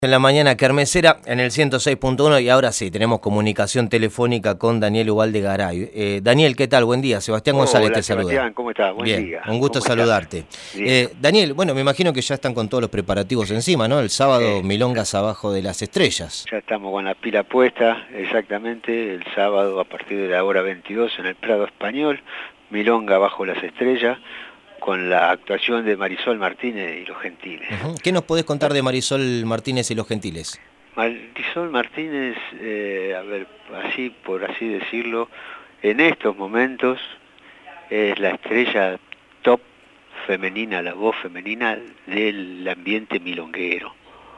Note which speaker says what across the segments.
Speaker 1: En la mañana kermesera en el 106.1 y ahora sí, tenemos comunicación telefónica con Daniel Ubalde Garay. Daniel, ¿qué tal? Buen día. Sebastián González
Speaker 2: Hola
Speaker 1: te saluda.
Speaker 2: Sebastián, ¿cómo estás? Buen
Speaker 1: Bien,
Speaker 2: día.
Speaker 1: un gusto
Speaker 2: ¿Cómo estás?
Speaker 1: saludarte.
Speaker 2: Bien.
Speaker 1: Daniel, bueno, me imagino que ya están con todos los preparativos encima, ¿no? El sábado,
Speaker 2: Eh,
Speaker 1: Milongas abajo de las estrellas.
Speaker 2: ya estamos con la pila puesta, exactamente, el sábado a partir de la hora 22 en el Prado Español, Milonga bajo las estrellas, con la actuación de Marisol Martínez y los Gentiles.
Speaker 1: ¿Qué nos podés contar de Marisol Martínez y los Gentiles?
Speaker 2: Marisol Martínez, a ver, así por así decirlo, en estos momentos es la estrella top femenina, la voz femenina del ambiente milonguero.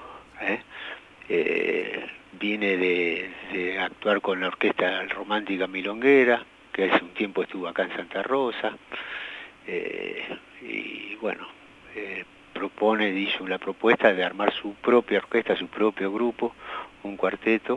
Speaker 2: Viene de actuar con la Orquesta Romántica Milonguera, que hace un tiempo estuvo acá en Santa Rosa, y bueno, hizo la propuesta de armar su propia orquesta, su propio grupo, un cuarteto,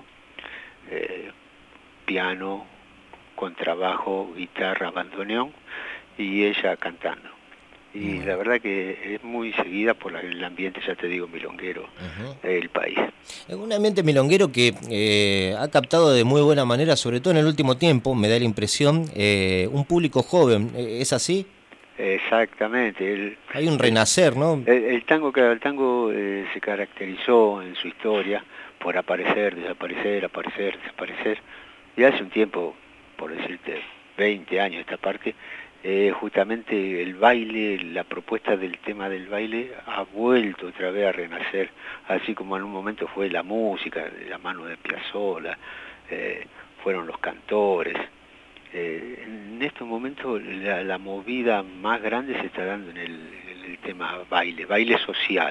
Speaker 2: piano, contrabajo, guitarra, bandoneón, y ella cantando. Y la verdad que es muy seguida por el ambiente, ya te digo, milonguero del país.
Speaker 1: Es un ambiente milonguero que ha captado de muy buena manera, sobre todo en el último tiempo, me da la impresión, un público joven. ¿Es así?
Speaker 2: Exactamente.
Speaker 1: Hay un renacer, ¿no?
Speaker 2: El tango se caracterizó en su historia por aparecer, desaparecer, aparecer, desaparecer. Y hace un tiempo, por decirte 20 años esta parte, justamente el baile, la propuesta del tema del baile ha vuelto otra vez a renacer, así como en un momento fue la música, de la mano de Piazzolla, fueron los cantores. En estos momentos la movida más grande se está dando en el tema baile social.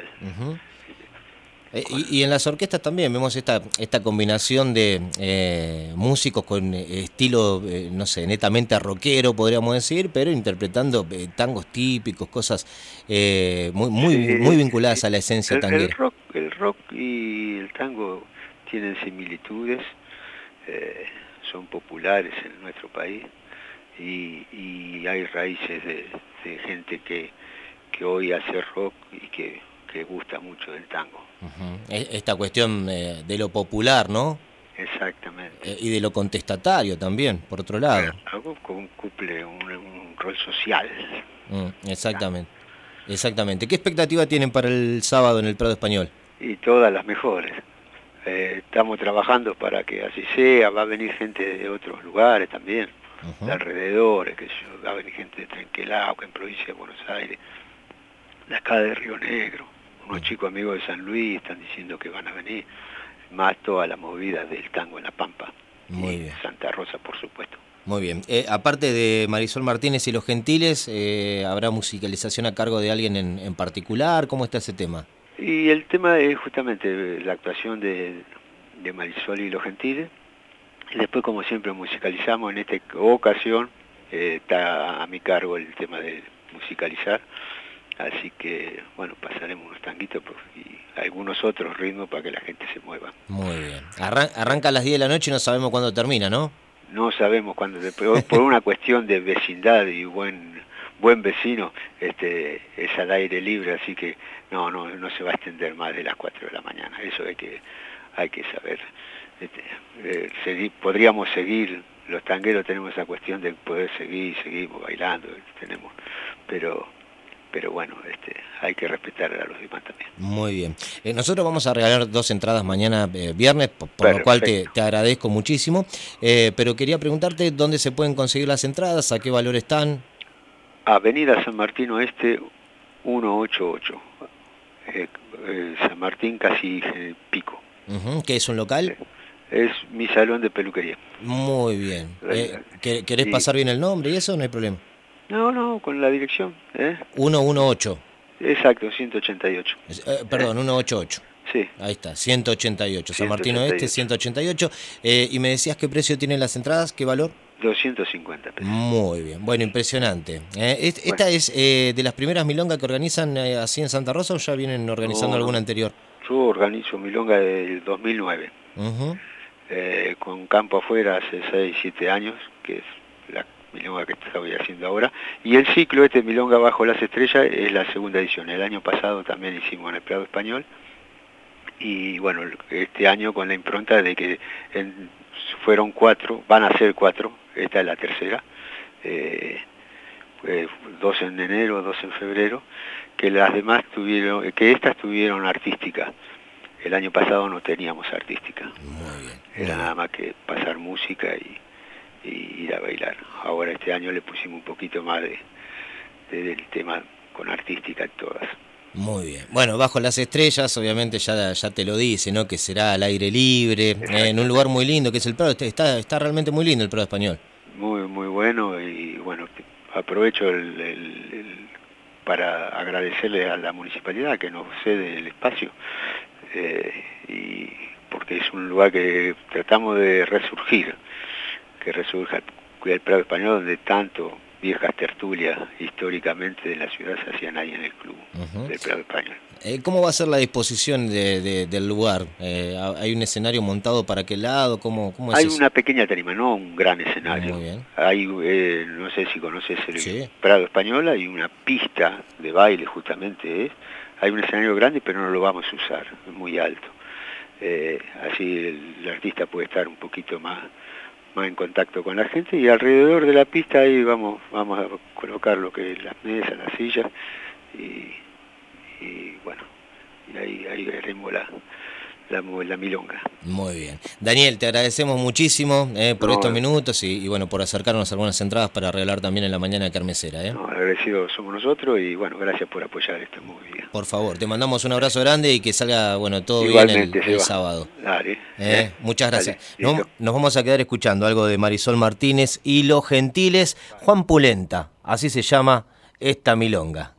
Speaker 1: Y en las orquestas también vemos esta combinación de músicos con estilo, no sé, netamente rockero, podríamos decir, pero interpretando tangos típicos, cosas muy vinculadas a la esencia tanguera.
Speaker 2: El rock y el tango tienen similitudes, son populares en nuestro país y hay raíces de gente que hoy hace rock y que gusta mucho del tango.
Speaker 1: Esta cuestión de lo popular, ¿no?
Speaker 2: Exactamente.
Speaker 1: Y de lo contestatario también, por otro lado.
Speaker 2: Algo cumple un rol social.
Speaker 1: Exactamente, exactamente. ¿Qué expectativa tienen para el sábado en el Prado Español?
Speaker 2: Y todas las mejores. Estamos trabajando para que así sea, va a venir gente de otros lugares también, de alrededores, va a venir gente de Trenquelauquen, en provincia de Buenos Aires, de acá de Río Negro, unos chicos amigos de San Luis están diciendo que van a venir, más toda la movida del tango en La Pampa.
Speaker 1: Muy bien.
Speaker 2: Santa Rosa, por supuesto.
Speaker 1: Muy bien. Aparte de Marisol Martínez y los Gentiles, ¿habrá musicalización a cargo de alguien en particular? ¿Cómo está ese tema?
Speaker 2: Y el tema es justamente la actuación de Marisol y los Gentiles. Y después, como siempre, musicalizamos. En esta ocasión está a mi cargo el tema de musicalizar. Así que, bueno, pasaremos unos tanguitos y algunos otros ritmos para que la gente se mueva.
Speaker 1: Muy bien. Arranca a las 10 de la noche y no sabemos cuándo termina, ¿no?
Speaker 2: No sabemos cuándo, por una cuestión de vecindad y buen vecino, es al aire libre, así que no se va a extender más de las 4 de la mañana. Eso hay que saber. Podríamos seguir, los tangueros tenemos esa cuestión de poder seguimos bailando, pero bueno, hay que respetar a los demás también.
Speaker 1: Muy bien. Nosotros vamos a regalar 2 entradas mañana viernes, por lo cual te agradezco muchísimo. Pero quería preguntarte dónde se pueden conseguir las entradas, a qué valor están.
Speaker 2: Avenida San Martín Oeste 188. San Martín casi Pico.
Speaker 1: ¿Qué es un local?
Speaker 2: Es mi salón de peluquería.
Speaker 1: Muy bien. ¿Querés pasar bien el nombre y eso? No hay problema.
Speaker 2: No, con la dirección.
Speaker 1: 118.
Speaker 2: Exacto, 188.
Speaker 1: Perdón, 188.
Speaker 2: Sí.
Speaker 1: Ahí está, 188. San Martín Oeste, 188. Y me decías qué precio tienen las entradas, qué valor.
Speaker 2: 250 pesos.
Speaker 1: Muy bien, bueno, impresionante. ¿Esta es de las primeras milongas que organizan así en Santa Rosa o ya vienen organizando alguna anterior?
Speaker 2: Yo organizo milonga del 2009. Con campo afuera hace 6, 7 años, que es la milonga que estoy haciendo ahora, y el ciclo Milonga bajo las estrellas es la segunda edición. El año pasado también hicimos en el Prado Español Y bueno, este año con la impronta de que fueron 4, van a ser 4, esta es la tercera, 2 en enero, 2 en febrero, que las demás tuvieron, que estas tuvieron artística. El año pasado no teníamos artística.
Speaker 1: Muy bien.
Speaker 2: Era nada más que pasar música y ir a bailar. Ahora este año le pusimos un poquito más del tema con artística en todas.
Speaker 1: Muy bien. Bueno, Bajo las Estrellas, obviamente ya te lo dice, ¿no? Que será al aire libre, en un lugar muy lindo, que es el Prado. Está realmente muy lindo el Prado Español.
Speaker 2: Muy, muy bueno, y bueno, aprovecho para agradecerle a la municipalidad que nos cede el espacio, y porque es un lugar que tratamos de resurgir, que resurja el Prado Español, donde tanto viejas tertulias históricamente de la ciudad se hacían ahí en el club del Prado Español.
Speaker 1: ¿Cómo va a ser la disposición del lugar? ¿Hay un escenario montado para qué lado? ¿Cómo es
Speaker 2: Hay
Speaker 1: eso?
Speaker 2: una pequeña tarima, no un gran escenario.
Speaker 1: Muy bien.
Speaker 2: Hay, no sé si conoces el
Speaker 1: Sí.
Speaker 2: Prado Español, hay una pista de baile justamente. Hay un escenario grande, pero no lo vamos a usar, es muy alto. Así el artista puede estar un poquito más en contacto con la gente, y alrededor de la pista ahí vamos a colocar lo que es las mesas, las sillas, y bueno, y ahí veremos la milonga.
Speaker 1: Muy bien. Daniel, te agradecemos muchísimo por estos minutos y bueno, por acercarnos algunas entradas para regalar también en la mañana Kermesera.
Speaker 2: No, agradecidos somos nosotros, y bueno, gracias por apoyar esta movida.
Speaker 1: Por favor, te mandamos un abrazo grande y que salga todo
Speaker 2: Igualmente,
Speaker 1: bien el sábado.
Speaker 2: Dale.
Speaker 1: Muchas gracias.
Speaker 2: Dale,
Speaker 1: nos vamos a quedar escuchando algo de Marisol Martínez y Los Gentiles. Juan Pulenta, así se llama esta milonga.